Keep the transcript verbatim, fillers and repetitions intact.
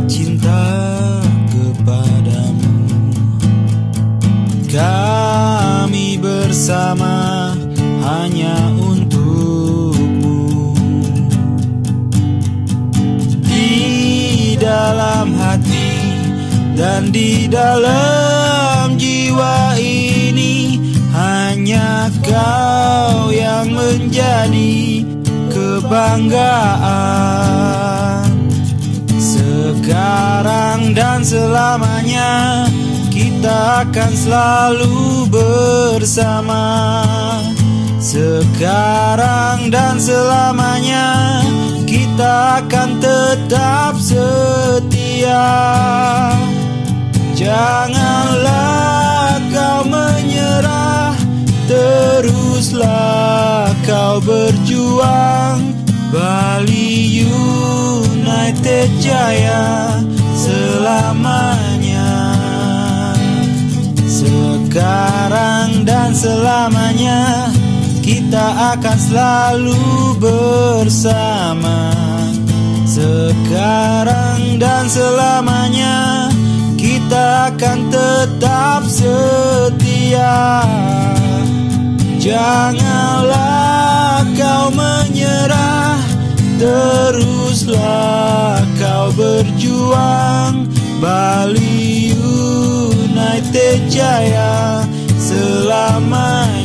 cinta kepadamu. Kami bersama hanya untukmu. Di dalam hati dan di dalam jiwa ini, hanya kau yang menjadi kebanggaan. Sekarang dan selamanya kita akan selalu bersama. Sekarang dan selamanya kita akan tetap setia. Janganlah kau menyerah, teruslah kau berjuang. Bali United Jaya selamanya. Sekarang dan selamanya kita akan selalu bersama. Sekarang dan selamanya kita akan tetap setia. Janganlah kau menyerah, teruslah kau berjuang. Bali United Jaya selamanya.